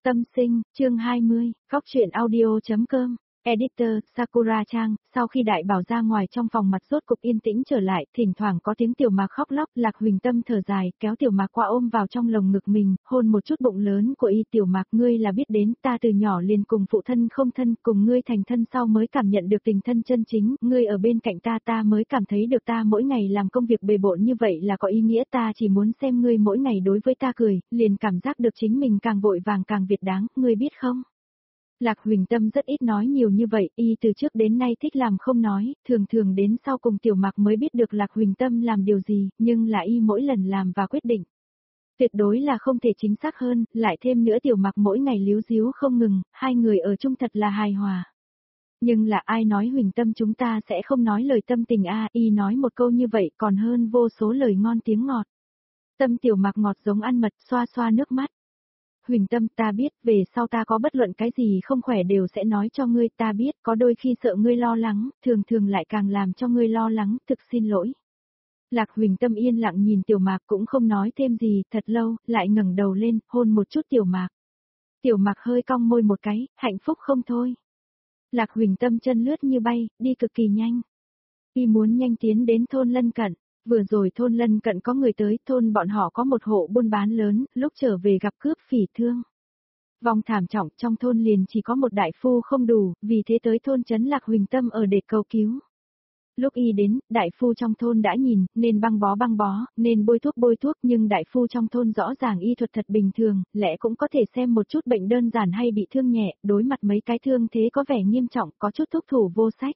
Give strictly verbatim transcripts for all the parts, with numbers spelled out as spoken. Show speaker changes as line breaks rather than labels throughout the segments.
Tâm sinh, chương hai mươi, góc truyện audio.com, Editor, Sakura Trang, sau khi đại bảo ra ngoài trong phòng mặt rốt cục yên tĩnh trở lại, thỉnh thoảng có tiếng Tiểu Mạc khóc lóc, Lạc Huỳnh Tâm thở dài, kéo Tiểu Mạc qua ôm vào trong lồng ngực mình, hôn một chút bụng lớn của y. Tiểu Mạc, ngươi là biết đến, ta từ nhỏ liền cùng phụ thân không thân, cùng ngươi thành thân sau mới cảm nhận được tình thân chân chính, ngươi ở bên cạnh ta ta mới cảm thấy được ta mỗi ngày làm công việc bề bộn như vậy là có ý nghĩa, ta chỉ muốn xem ngươi mỗi ngày đối với ta cười, liền cảm giác được chính mình càng vội vàng càng việt đáng, ngươi biết không? Lạc Huỳnh Tâm rất ít nói nhiều như vậy, y từ trước đến nay thích làm không nói, thường thường đến sau cùng Tiểu Mạc mới biết được Lạc Huỳnh Tâm làm điều gì, nhưng là y mỗi lần làm và quyết định. Tuyệt đối là không thể chính xác hơn, lại thêm nữa Tiểu Mạc mỗi ngày líu díu không ngừng, hai người ở chung thật là hài hòa. Nhưng là ai nói Huỳnh Tâm chúng ta sẽ không nói lời tâm tình a, y nói một câu như vậy còn hơn vô số lời ngon tiếng ngọt. Tâm Tiểu Mạc ngọt giống ăn mật, xoa xoa nước mắt. Huỳnh Tâm, ta biết, về sau ta có bất luận cái gì không khỏe đều sẽ nói cho ngươi, ta biết, có đôi khi sợ ngươi lo lắng, thường thường lại càng làm cho ngươi lo lắng, thực xin lỗi. Lạc Huỳnh Tâm yên lặng nhìn Tiểu Mạc cũng không nói thêm gì, thật lâu, lại ngẩng đầu lên, hôn một chút Tiểu Mạc. Tiểu Mạc hơi cong môi một cái, hạnh phúc không thôi. Lạc Huỳnh Tâm chân lướt như bay, đi cực kỳ nhanh. Y muốn nhanh tiến đến thôn lân cận. Vừa rồi thôn lân cận có người tới, thôn bọn họ có một hộ buôn bán lớn, lúc trở về gặp cướp phỉ thương. Vong thảm trọng, trong thôn liền chỉ có một đại phu không đủ, vì thế tới thôn trấn Lạc Huỳnh Tâm ở để cầu cứu. Lúc y đến, đại phu trong thôn đã nhìn, nên băng bó băng bó, nên bôi thuốc bôi thuốc, nhưng đại phu trong thôn rõ ràng y thuật thật bình thường, lẽ cũng có thể xem một chút bệnh đơn giản hay bị thương nhẹ, đối mặt mấy cái thương thế có vẻ nghiêm trọng, có chút thuốc thủ vô sách.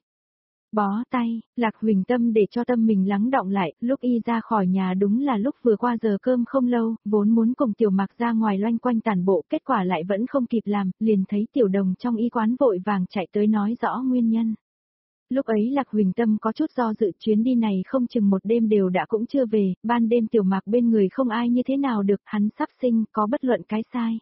Bó tay, Lạc Huỳnh Tâm để cho tâm mình lắng đọng lại, lúc y ra khỏi nhà đúng là lúc vừa qua giờ cơm không lâu, vốn muốn cùng Tiểu Mạc ra ngoài loanh quanh tản bộ, kết quả lại vẫn không kịp làm, liền thấy Tiểu Đồng trong y quán vội vàng chạy tới nói rõ nguyên nhân. Lúc ấy Lạc Huỳnh Tâm có chút do dự, chuyến đi này không chừng một đêm đều đã cũng chưa về, ban đêm Tiểu Mạc bên người không ai như thế nào được, hắn sắp sinh, có bất luận cái sai.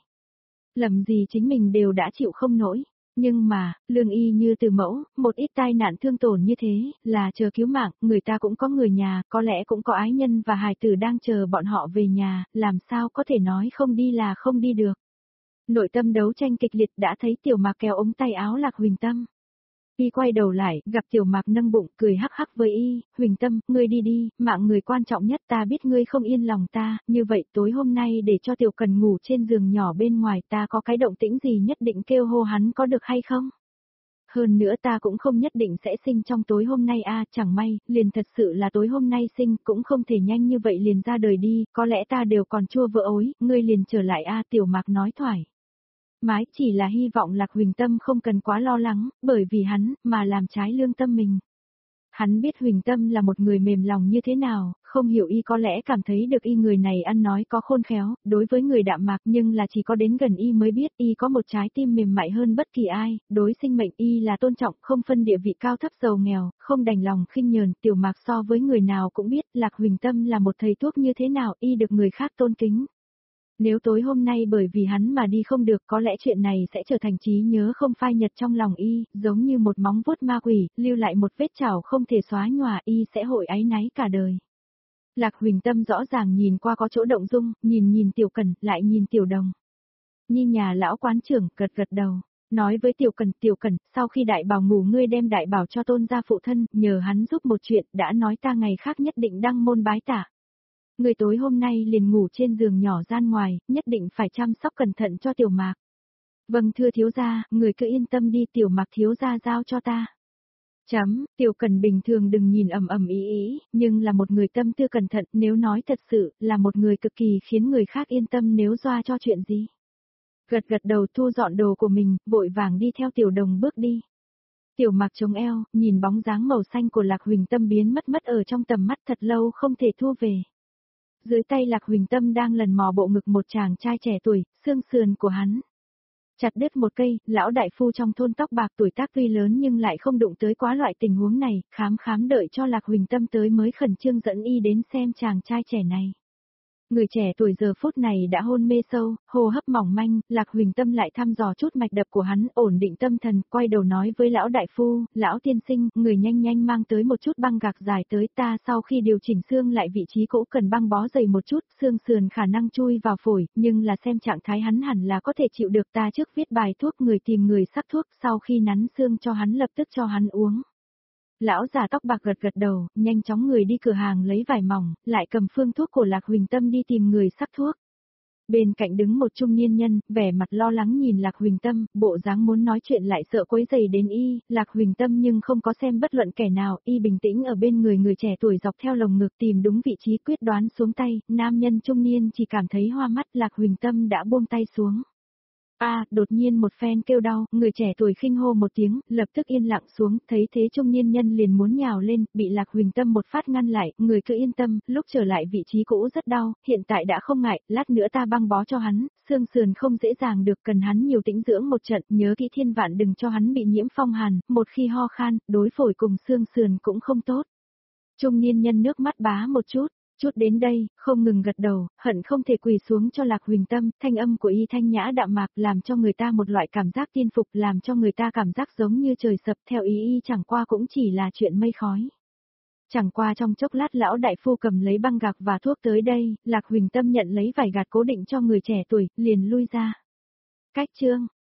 Lầm gì chính mình đều đã chịu không nổi. Nhưng mà, lương y như từ mẫu, một ít tai nạn thương tổn như thế, là chờ cứu mạng, người ta cũng có người nhà, có lẽ cũng có ái nhân và hài tử đang chờ bọn họ về nhà, làm sao có thể nói không đi là không đi được. Nội tâm đấu tranh kịch liệt đã thấy Tiểu Mạc kéo ống tay áo Lạc Huỳnh Tâm. Y quay đầu lại, gặp Tiểu Mạc nâng bụng, cười hắc hắc với y, Huỳnh Tâm, ngươi đi đi, mạng người quan trọng nhất, ta biết ngươi không yên lòng ta, như vậy tối hôm nay để cho Tiểu Cần ngủ trên giường nhỏ bên ngoài, ta có cái động tĩnh gì nhất định kêu hô hắn có được hay không? Hơn nữa ta cũng không nhất định sẽ sinh trong tối hôm nay a, chẳng may, liền thật sự là tối hôm nay sinh, cũng không thể nhanh như vậy liền ra đời đi, có lẽ ta đều còn chua vỡ ối, ngươi liền trở lại a, Tiểu Mạc nói thoải. Mái chỉ là hy vọng Lạc Huỳnh Tâm không cần quá lo lắng, bởi vì hắn, mà làm trái lương tâm mình. Hắn biết Huỳnh Tâm là một người mềm lòng như thế nào, không hiểu y có lẽ cảm thấy được y người này ăn nói có khôn khéo, đối với người đạm mạc nhưng là chỉ có đến gần y mới biết y có một trái tim mềm mại hơn bất kỳ ai, đối sinh mệnh y là tôn trọng không phân địa vị cao thấp giàu nghèo, không đành lòng khinh nhờn. Tiểu Mạc so với người nào cũng biết Lạc Huỳnh Tâm là một thầy thuốc như thế nào y được người khác tôn kính. Nếu tối hôm nay bởi vì hắn mà đi không được có lẽ chuyện này sẽ trở thành trí nhớ không phai nhật trong lòng y, giống như một móng vuốt ma quỷ, lưu lại một vết chảo không thể xóa nhòa y sẽ hội áy náy cả đời. Lạc Huỳnh Tâm rõ ràng nhìn qua có chỗ động dung, nhìn nhìn Tiểu Cần, lại nhìn Tiểu Đồng. Nhi nhà lão quán trưởng, gật gật đầu, nói với Tiểu Cần, Tiểu Cần, sau khi đại bảo ngủ ngươi đem đại bảo cho tôn gia phụ thân, nhờ hắn giúp một chuyện, đã nói ta ngày khác nhất định đăng môn bái tạ. Người tối hôm nay liền ngủ trên giường nhỏ gian ngoài, nhất định phải chăm sóc cẩn thận cho Tiểu Mạc. Vâng thưa thiếu gia, người cứ yên tâm đi, Tiểu Mạc thiếu gia giao cho ta. Chấm, Tiểu Cần bình thường đừng nhìn ầm ầm ý ý, nhưng là một người tâm tư cẩn thận, nếu nói thật sự, là một người cực kỳ khiến người khác yên tâm nếu doa cho chuyện gì. Gật gật đầu thu dọn đồ của mình, vội vàng đi theo Tiểu Đồng bước đi. Tiểu Mạc chống eo, nhìn bóng dáng màu xanh của Lạc Huỳnh Tâm biến mất mất ở trong tầm mắt thật lâu không thể thu về. Dưới tay Lạc Huỳnh Tâm đang lần mò bộ ngực một chàng trai trẻ tuổi, xương sườn của hắn. Chặt đứt một cây, lão đại phu trong thôn tóc bạc tuổi tác tuy lớn nhưng lại không đụng tới quá loại tình huống này, khám khám đợi cho Lạc Huỳnh Tâm tới mới khẩn trương dẫn y đến xem chàng trai trẻ này. Người trẻ tuổi giờ phút này đã hôn mê sâu, hô hấp mỏng manh, Lạc Huỳnh Tâm lại thăm dò chút mạch đập của hắn, ổn định tâm thần, quay đầu nói với lão đại phu, lão tiên sinh, người nhanh nhanh mang tới một chút băng gạc dài tới ta, sau khi điều chỉnh xương lại vị trí cũ cần băng bó dày một chút, xương sườn khả năng chui vào phổi, nhưng là xem trạng thái hắn hẳn là có thể chịu được, ta trước viết bài thuốc, người tìm người sắc thuốc, sau khi nắn xương cho hắn lập tức cho hắn uống. Lão già tóc bạc gật gật đầu, nhanh chóng người đi cửa hàng lấy vải mỏng, lại cầm phương thuốc của Lạc Huỳnh Tâm đi tìm người sắc thuốc. Bên cạnh đứng một trung niên nhân, vẻ mặt lo lắng nhìn Lạc Huỳnh Tâm, bộ dáng muốn nói chuyện lại sợ quấy rầy đến y, Lạc Huỳnh Tâm nhưng không có xem bất luận kẻ nào, y bình tĩnh ở bên người người trẻ tuổi dọc theo lồng ngực tìm đúng vị trí quyết đoán xuống tay, nam nhân trung niên chỉ cảm thấy hoa mắt, Lạc Huỳnh Tâm đã buông tay xuống. A, à, đột nhiên một phen kêu đau, người trẻ tuổi khinh hô một tiếng, lập tức yên lặng xuống, thấy thế trung niên nhân liền muốn nhào lên, bị Lạc Huỳnh Tâm một phát ngăn lại, người cứ yên tâm, lúc trở lại vị trí cũ rất đau, hiện tại đã không ngại, lát nữa ta băng bó cho hắn, xương sườn không dễ dàng được, cần hắn nhiều tĩnh dưỡng một trận, nhớ kỹ thiên vạn đừng cho hắn bị nhiễm phong hàn, một khi ho khan, đối phổi cùng xương sườn cũng không tốt. Trung niên nhân nước mắt bá một chút. Chút đến đây, không ngừng gật đầu, hận không thể quỳ xuống cho Lạc Huỳnh Tâm, thanh âm của y thanh nhã đạm mạc làm cho người ta một loại cảm giác tiên phục, làm cho người ta cảm giác giống như trời sập, theo ý y chẳng qua cũng chỉ là chuyện mây khói. Chẳng qua trong chốc lát lão đại phu cầm lấy băng gạc và thuốc tới đây, Lạc Huỳnh Tâm nhận lấy vải gạt cố định cho người trẻ tuổi, liền lui ra. Cách chương